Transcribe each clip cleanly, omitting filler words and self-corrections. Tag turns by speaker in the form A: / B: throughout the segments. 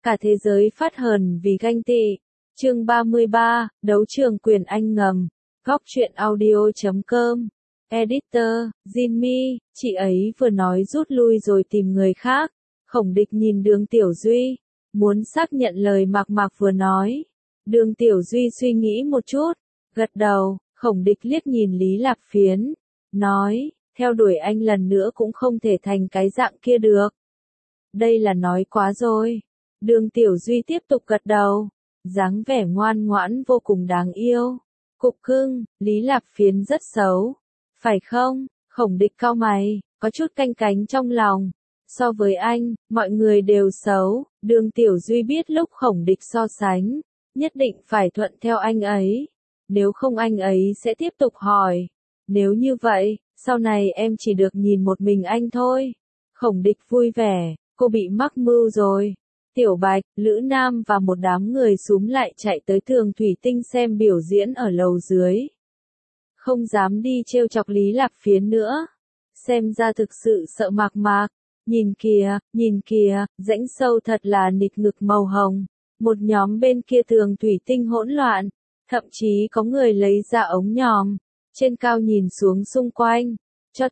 A: Cả thế giới phát hờn vì ganh tị. Chương 33, đấu trường quyền anh ngầm. Góc truyện audio.com. Editor, Jimmy, chị ấy vừa nói rút lui rồi tìm người khác. Khổng Địch nhìn Đường Tiểu Duy, muốn xác nhận lời Mạc Mạc vừa nói. Đường Tiểu Duy suy nghĩ một chút, gật đầu. Khổng Địch liếc nhìn Lý Lạp Phiến, nói, theo đuổi anh lần nữa cũng không thể thành cái dạng kia được. Đây là nói quá rồi. Đường Tiểu Duy tiếp tục gật đầu, dáng vẻ ngoan ngoãn vô cùng đáng yêu. Cục cưng, Lý Lạp Phiến rất xấu, phải không? Khổng Địch cau mày, có chút canh cánh trong lòng. So với anh, mọi người đều xấu. Đường Tiểu Duy biết lúc Khổng Địch so sánh, nhất định phải thuận theo anh ấy. Nếu không anh ấy sẽ tiếp tục hỏi. Nếu như vậy, sau này em chỉ được nhìn một mình anh thôi. Khổng Địch vui vẻ, cô bị mắc mưu rồi. Tiểu Bạch, Lữ Nam và một đám người xúm lại chạy tới tường thủy tinh xem biểu diễn ở lầu dưới. Không dám đi trêu chọc Lý Lạp Phiến nữa. Xem ra thực sự sợ Mạc Mạc. Nhìn kìa, rãnh sâu thật là nịt ngực màu hồng. Một nhóm bên kia tường thủy tinh hỗn loạn. Thậm chí có người lấy ra ống nhòm. Trên cao nhìn xuống xung quanh. Cho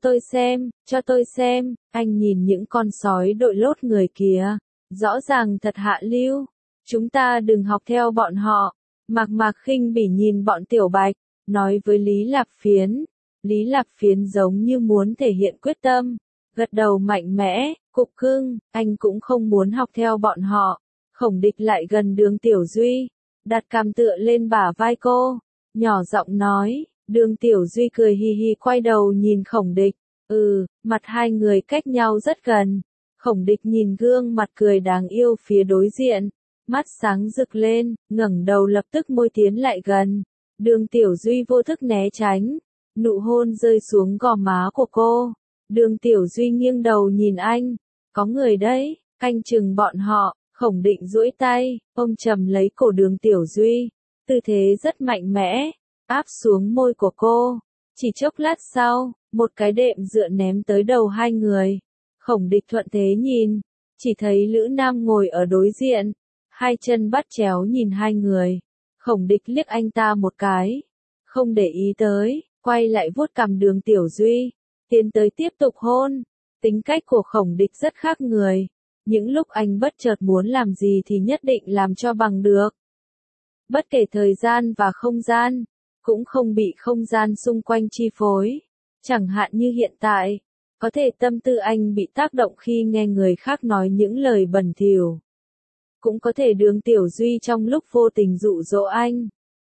A: tôi xem, anh nhìn những con sói đội lốt người kìa. Rõ ràng thật hạ lưu. Chúng ta đừng học theo bọn họ. Mạc Mạc khinh bỉ nhìn bọn Tiểu Bạch, nói với Lý Lạp Phiến. Lý Lạp Phiến giống như muốn thể hiện quyết tâm. Gật đầu mạnh mẽ, cục cưng, anh cũng không muốn học theo bọn họ. Khổng Địch lại gần Đường Tiểu Duy, đặt cằm tựa lên bả vai cô, nhỏ giọng nói. Đường Tiểu Duy cười hì hì quay đầu nhìn Khổng Địch. Mặt hai người cách nhau rất gần. Khổng Địch nhìn gương mặt cười đáng yêu phía đối diện, mắt sáng rực lên, ngẩng đầu lập tức môi tiến lại gần. Đường Tiểu Duy vô thức né tránh, nụ hôn rơi xuống gò má của cô. Đường Tiểu Duy nghiêng đầu nhìn anh, có người đấy, anh chừng bọn họ. Khổng Định duỗi tay, ôm chầm lấy cổ Đường Tiểu Duy, tư thế rất mạnh mẽ, áp xuống môi của cô. Chỉ chốc lát sau, một cái đệm dựa ném tới đầu hai người. Khổng Địch thuận thế nhìn, chỉ thấy Lữ Nam ngồi ở đối diện, hai chân bắt chéo nhìn hai người. Khổng Địch liếc anh ta một cái, không để ý tới, quay lại vuốt cằm Đường Tiểu Duy, tiến tới tiếp tục hôn. Tính cách của Khổng Địch rất khác người, những lúc anh bất chợt muốn làm gì thì nhất định làm cho bằng được. Bất kể thời gian và không gian, cũng không bị không gian xung quanh chi phối. Chẳng hạn như hiện tại, có thể tâm tư anh bị tác động khi nghe người khác nói những lời bẩn thỉu. Cũng có thể Đường Tiểu Duy trong lúc vô tình dụ dỗ anh.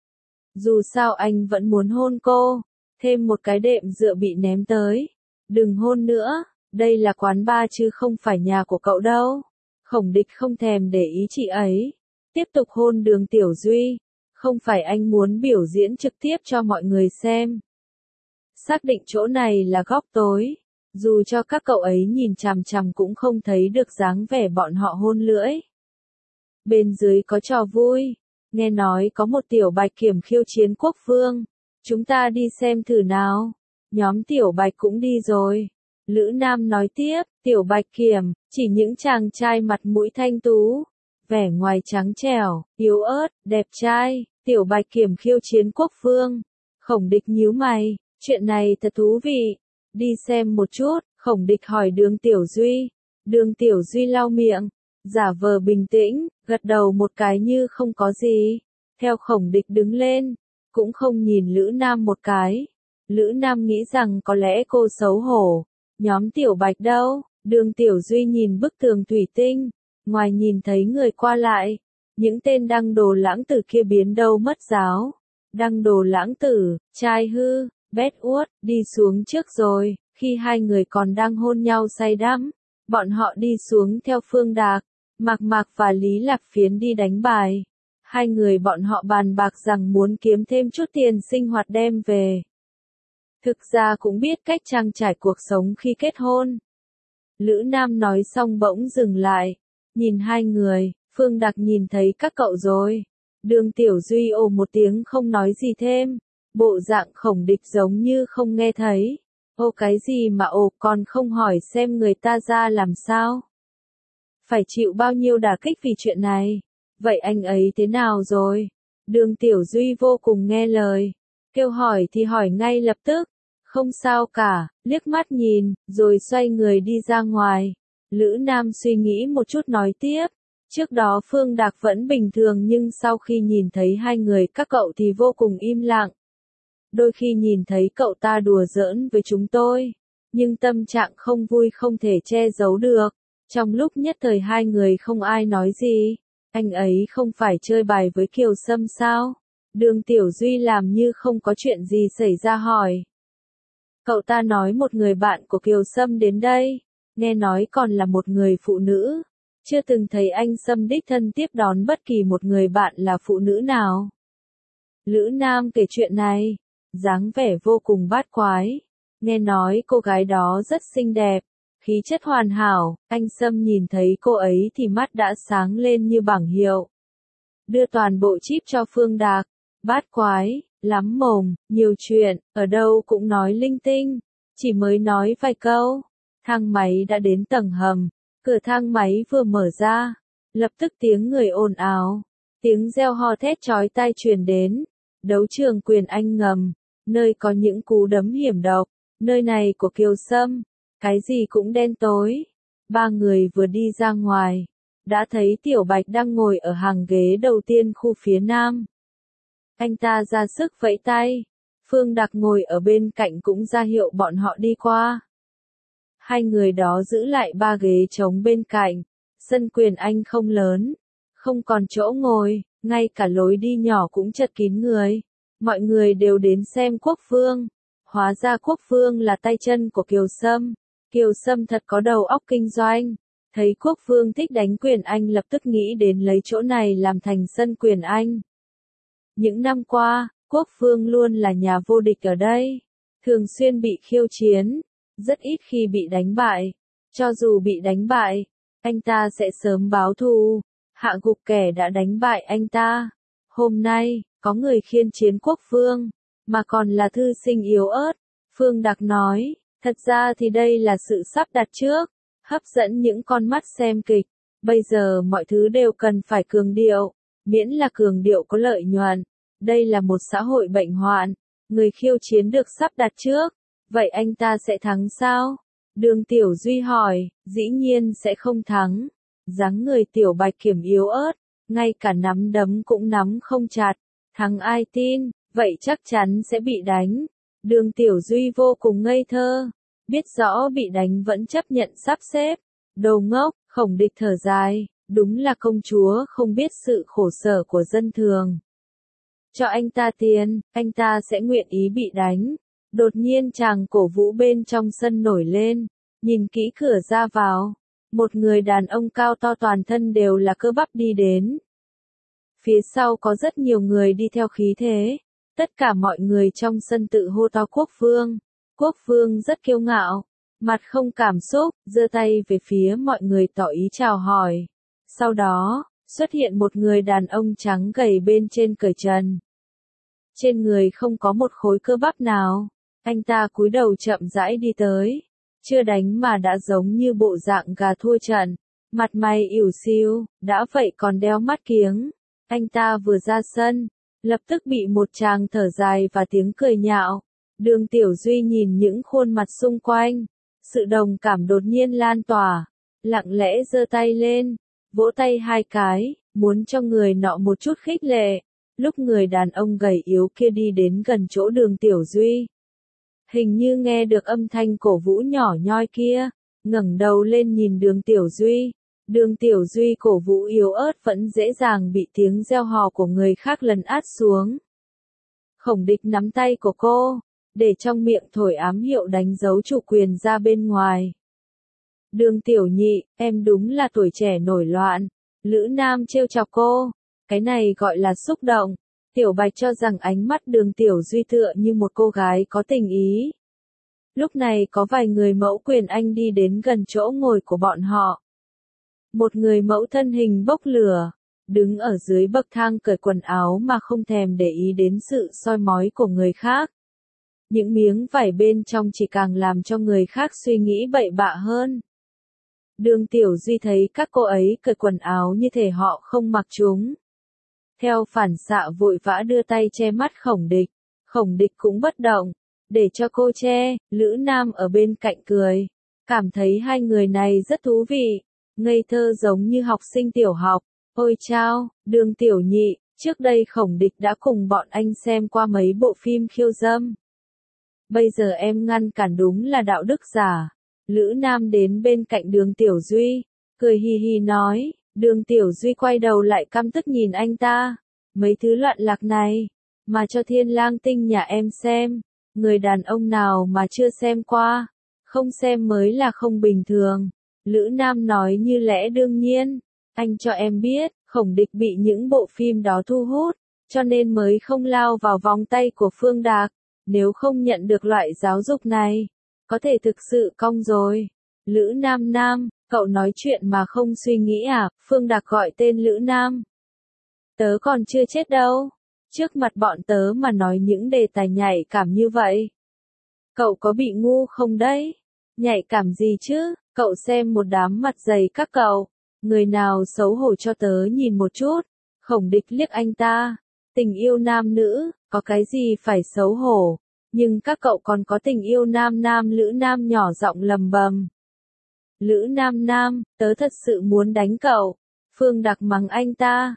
A: Dù sao anh vẫn muốn hôn cô. Thêm một cái đệm dựa bị ném tới. Đừng hôn nữa, đây là quán bar chứ không phải nhà của cậu đâu. Khổng Địch không thèm để ý chị ấy. Tiếp tục hôn Đường Tiểu Duy. Không phải anh muốn biểu diễn trực tiếp cho mọi người xem. Xác định chỗ này là góc tối. Dù cho các cậu ấy nhìn chằm chằm cũng không thấy được dáng vẻ bọn họ hôn lưỡi. Bên dưới có trò vui. Nghe nói có một Tiểu Bạch Kiểm khiêu chiến quốc vương. Chúng ta đi xem thử nào. Nhóm Tiểu Bạch cũng đi rồi. Lữ Nam nói tiếp, Tiểu Bạch Kiểm, chỉ những chàng trai mặt mũi thanh tú. Vẻ ngoài trắng trẻo, yếu ớt, đẹp trai. Tiểu Bạch Kiểm khiêu chiến quốc vương. Khổng Địch nhíu mày, chuyện này thật thú vị. Đi xem một chút, Khổng Địch hỏi Đường Tiểu Duy. Đường Tiểu Duy lau miệng, giả vờ bình tĩnh, gật đầu một cái như không có gì. Theo Khổng Địch đứng lên, cũng không nhìn Lữ Nam một cái. Lữ Nam nghĩ rằng có lẽ cô xấu hổ. Nhóm Tiểu Bạch đâu? Đường Tiểu Duy nhìn bức tường thủy tinh, ngoài nhìn thấy người qua lại. Những tên đăng đồ lãng tử kia biến đâu mất giáo. Đăng đồ lãng tử, trai hư, bét uất, đi xuống trước rồi. Khi hai người còn đang hôn nhau say đắm, bọn họ đi xuống theo Phương Đạc. Mạc Mạc và Lý Lạp Phiến đi đánh bài. Hai người bọn họ bàn bạc rằng muốn kiếm thêm chút tiền sinh hoạt đem về. Thực ra cũng biết cách trang trải cuộc sống khi kết hôn. Lữ Nam nói xong bỗng dừng lại. Nhìn hai người, Phương Đạc nhìn thấy các cậu rồi. Đường Tiểu Duy ồ một tiếng không nói gì thêm. Bộ dạng Khổng Địch giống như không nghe thấy. Ô cái gì mà ồ, còn không hỏi xem người ta ra làm sao. phải chịu bao nhiêu đả kích vì chuyện này. Vậy anh ấy thế nào rồi? Đường Tiểu Duy vô cùng nghe lời. Kêu hỏi thì hỏi ngay lập tức. Không sao cả, liếc mắt nhìn, rồi xoay người đi ra ngoài. Lữ Nam suy nghĩ một chút nói tiếp. Trước đó Phương Đạc vẫn bình thường nhưng sau khi nhìn thấy hai người các cậu thì vô cùng im lặng. Đôi khi nhìn thấy cậu ta đùa giỡn với chúng tôi, nhưng tâm trạng không vui không thể che giấu được. Trong lúc nhất thời hai người không ai nói gì. Anh ấy không phải chơi bài với Kiều Sâm sao? Đường Tiểu Duy làm như không có chuyện gì xảy ra hỏi. Cậu ta nói một người bạn của Kiều Sâm đến đây, nghe nói còn là một người phụ nữ. Chưa từng thấy anh Sâm đích thân tiếp đón bất kỳ một người bạn là phụ nữ nào. Lữ Nam kể chuyện này, dáng vẻ vô cùng bát quái. Nghe nói cô gái đó rất xinh đẹp, khí chất hoàn hảo, anh Sâm nhìn thấy cô ấy thì mắt đã sáng lên như bảng hiệu. Đưa toàn bộ chip cho Phương Đạc, bát quái, lắm mồm, nhiều chuyện, ở đâu cũng nói linh tinh, chỉ mới nói vài câu. Thang máy đã đến tầng hầm, cửa thang máy vừa mở ra, lập tức tiếng người ồn ào, tiếng reo hò thét chói tai truyền đến. Đấu trường quyền Anh ngầm, nơi có những cú đấm hiểm độc, nơi này của Kiều Sâm, cái gì cũng đen tối. Ba người vừa đi ra ngoài, đã thấy Tiểu Bạch đang ngồi ở hàng ghế đầu tiên khu phía nam. Anh ta ra sức vẫy tay, Phương Đạc ngồi ở bên cạnh cũng ra hiệu bọn họ đi qua. Hai người đó giữ lại ba ghế trống bên cạnh, sân quyền Anh không lớn, không còn chỗ ngồi, ngay cả lối đi nhỏ cũng chật kín người. Mọi người đều đến xem Quốc Phương. Hóa ra Quốc Phương là tay chân của Kiều Sâm. Kiều Sâm thật có đầu óc kinh doanh. Thấy Quốc Phương thích đánh quyền Anh lập tức nghĩ đến lấy chỗ này làm thành sân quyền Anh. Những năm qua, Quốc Phương luôn là nhà vô địch ở đây. Thường xuyên bị khiêu chiến, rất ít khi bị đánh bại. Cho dù bị đánh bại, anh ta sẽ sớm báo thù, hạ gục kẻ đã đánh bại anh ta. Hôm nay, có người khiên chiến Quốc Phương, mà còn là thư sinh yếu ớt. Phương Đạc nói, thật ra thì đây là sự sắp đặt trước, hấp dẫn những con mắt xem kịch. Bây giờ mọi thứ đều cần phải cường điệu, miễn là cường điệu có lợi nhuận. Đây là một xã hội bệnh hoạn, người khiêu chiến được sắp đặt trước. Vậy anh ta sẽ thắng sao? Đường Tiểu Duy hỏi, dĩ nhiên sẽ không thắng. Dáng người Tiểu Bạch Kiểm yếu ớt, ngay cả nắm đấm cũng nắm không chặt. Thắng ai tin, vậy chắc chắn sẽ bị đánh. Đường Tiểu Duy vô cùng ngây thơ, biết rõ bị đánh vẫn chấp nhận sắp xếp. Đồ ngốc, Khổng Địch thở dài, đúng là công chúa không biết sự khổ sở của dân thường. Cho anh ta tiền, anh ta sẽ nguyện ý bị đánh. Đột nhiên chàng cổ vũ bên trong sân nổi lên, nhìn kỹ cửa ra vào. Một người đàn ông cao to toàn thân đều là cơ bắp đi đến. Phía sau có rất nhiều người đi theo khí thế. Tất cả mọi người trong sân tự hô to Quốc Phương. Quốc Phương rất kiêu ngạo, mặt không cảm xúc, giơ tay về phía mọi người tỏ ý chào hỏi. Sau đó, xuất hiện một người đàn ông trắng gầy bên trên cởi trần. Trên người không có một khối cơ bắp nào. Anh ta cúi đầu chậm rãi đi tới. Chưa đánh mà đã giống như bộ dạng gà thua trận. Mặt mày ỉu xìu, đã vậy còn đeo mắt kiếng. Anh ta vừa ra sân, lập tức bị một tràng thở dài và tiếng cười nhạo. Đường Tiểu Duy nhìn những khuôn mặt xung quanh. Sự đồng cảm đột nhiên lan tỏa. Lặng lẽ giơ tay lên, vỗ tay hai cái, muốn cho người nọ một chút khích lệ. Lúc người đàn ông gầy yếu kia đi đến gần chỗ đường Tiểu Duy, hình như nghe được âm thanh cổ vũ nhỏ nhoi kia, ngẩng đầu lên nhìn đường Tiểu Duy. Đường Tiểu Duy cổ vũ yếu ớt vẫn dễ dàng bị tiếng reo hò của người khác lấn át xuống. Khổng Địch nắm tay của cô, để trong miệng thổi ám hiệu đánh dấu chủ quyền ra bên ngoài. Đường Tiểu Nhị, em đúng là tuổi trẻ nổi loạn. Lữ Nam trêu chọc cô, cái này gọi là xúc động. Tiểu Bạch cho rằng ánh mắt đường Tiểu Duy tựa như một cô gái có tình ý. Lúc này có vài người mẫu quyền Anh đi đến gần chỗ ngồi của bọn họ. Một người mẫu thân hình bốc lửa, đứng ở dưới bậc thang cởi quần áo mà không thèm để ý đến sự soi mói của người khác. Những miếng vải bên trong chỉ càng làm cho người khác suy nghĩ bậy bạ hơn. Đường Tiểu Duy thấy các cô ấy cởi quần áo như thể họ không mặc chúng. Theo phản xạ vội vã đưa tay che mắt Khổng Địch cũng bất động, để cho cô che. Lữ Nam ở bên cạnh cười, cảm thấy hai người này rất thú vị, ngây thơ giống như học sinh tiểu học. Ôi chao, Đường Tiểu Nhị, trước đây Khổng Địch đã cùng bọn anh xem qua mấy bộ phim khiêu dâm. Bây giờ em ngăn cản đúng là đạo đức giả. Lữ Nam đến bên cạnh Đường Tiểu Duy, cười hì hì nói. Đường Tiểu Duy quay đầu lại căm tức nhìn anh ta. Mấy thứ loạn lạc này, mà cho Thiên Lang Tinh nhà em xem, người đàn ông nào mà chưa xem qua, không xem mới là không bình thường. Lữ Nam nói như lẽ đương nhiên, anh cho em biết, Khổng Địch bị những bộ phim đó thu hút, cho nên mới không lao vào vòng tay của Phương Đạc, nếu không nhận được loại giáo dục này, có thể thực sự cong rồi. Lữ Nam, cậu nói chuyện mà không suy nghĩ à? Phương Đạc gọi tên Lữ Nam. Tớ còn chưa chết đâu. Trước mặt bọn tớ mà nói những đề tài nhạy cảm như vậy. Cậu có bị ngu không đấy? Nhạy cảm gì chứ? Cậu xem một đám mặt dày các cậu. Người nào xấu hổ cho tớ nhìn một chút. Khổng Địch liếc anh ta. Tình yêu nam nữ, có cái gì phải xấu hổ. Nhưng các cậu còn có tình yêu nam. Lữ Nam nhỏ giọng lầm bầm. Lữ Nam, tớ thật sự muốn đánh cậu. Phương Đạc mắng anh ta.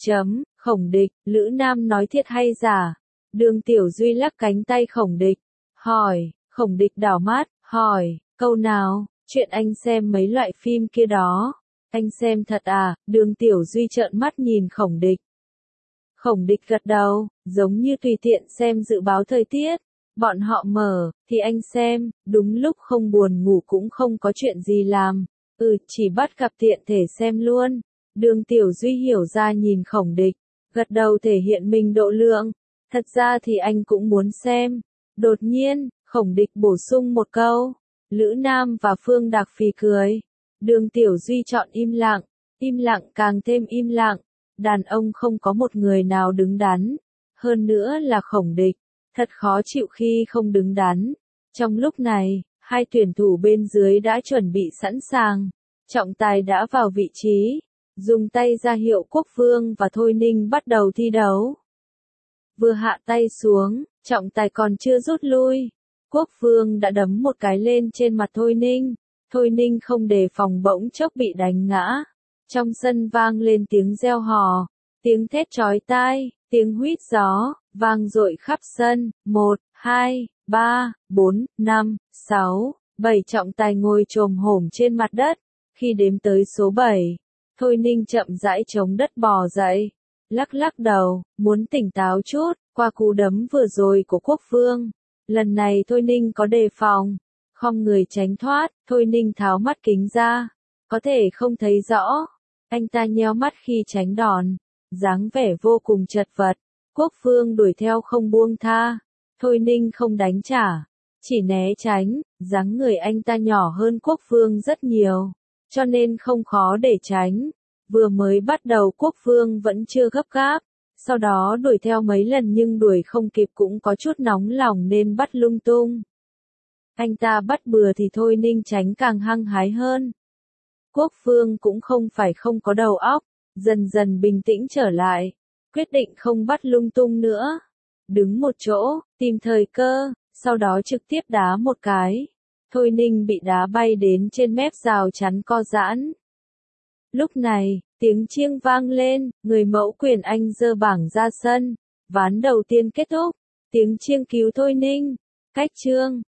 A: Khổng Địch, Lữ Nam nói thiệt hay giả? Đường Tiểu Duy lắc cánh tay Khổng Địch, hỏi. Khổng Địch đảo mắt, hỏi, câu nào? Chuyện anh xem mấy loại phim kia đó. Anh xem thật à? Đường Tiểu Duy trợn mắt nhìn Khổng Địch. Khổng Địch gật đầu, giống như tùy tiện xem dự báo thời tiết. Bọn họ mở, thì anh xem, đúng lúc không buồn ngủ cũng không có chuyện gì làm. Chỉ bắt gặp tiện thể xem luôn. Đường Tiểu Duy hiểu ra nhìn Khổng Địch, gật đầu thể hiện mình độ lượng. Thật ra thì anh cũng muốn xem. Đột nhiên, Khổng Địch bổ sung một câu. Lữ Nam và Phương Đạc phì cười. Đường Tiểu Duy chọn im lặng càng thêm im lặng. Đàn ông không có một người nào đứng đắn. Hơn nữa là Khổng Địch. Thật khó chịu khi không đứng đắn. Trong lúc này, hai tuyển thủ bên dưới đã chuẩn bị sẵn sàng. Trọng tài đã vào vị trí. Dùng tay ra hiệu Quốc Vương và Thôi Ninh bắt đầu thi đấu. Vừa hạ tay xuống, trọng tài còn chưa rút lui. Quốc Vương đã đấm một cái lên trên mặt Thôi Ninh. Thôi Ninh không đề phòng bỗng chốc bị đánh ngã. Trong sân vang lên tiếng reo hò, tiếng thét chói tai, tiếng huýt gió, vang dội khắp sân. 1, 2, 3, 4, 5, 6, 7 trọng tài ngồi chồm hổm trên mặt đất. Khi đếm tới số 7, Thôi Ninh chậm rãi chống đất bò dậy, lắc đầu, muốn tỉnh táo chút, qua cú đấm vừa rồi của Quốc Vương. Lần này Thôi Ninh có đề phòng, khom người tránh thoát. Thôi Ninh tháo mắt kính ra, có thể không thấy rõ. Anh ta nheo mắt khi tránh đòn, dáng vẻ vô cùng chật vật. Quốc Vương đuổi theo không buông tha. Thôi Ninh không đánh trả, chỉ né tránh. Dáng người anh ta nhỏ hơn Quốc Vương rất nhiều, cho nên không khó để tránh. Vừa mới bắt đầu Quốc Vương vẫn chưa gấp gáp, sau đó đuổi theo mấy lần nhưng đuổi không kịp cũng có chút nóng lòng nên bắt lung tung. Anh ta bắt bừa thì Thôi Ninh tránh càng hăng hái hơn. Quốc Vương cũng không phải không có đầu óc, dần dần bình tĩnh trở lại, quyết định không bắt lung tung nữa. Đứng một chỗ, tìm thời cơ, sau đó trực tiếp đá một cái. Thôi Ninh bị đá bay đến trên mép rào chắn co giãn. Lúc này, tiếng chiêng vang lên, người mẫu Quyền Anh giơ bảng ra sân. Ván đầu tiên kết thúc, tiếng chiêng cứu Thôi Ninh. Cách chương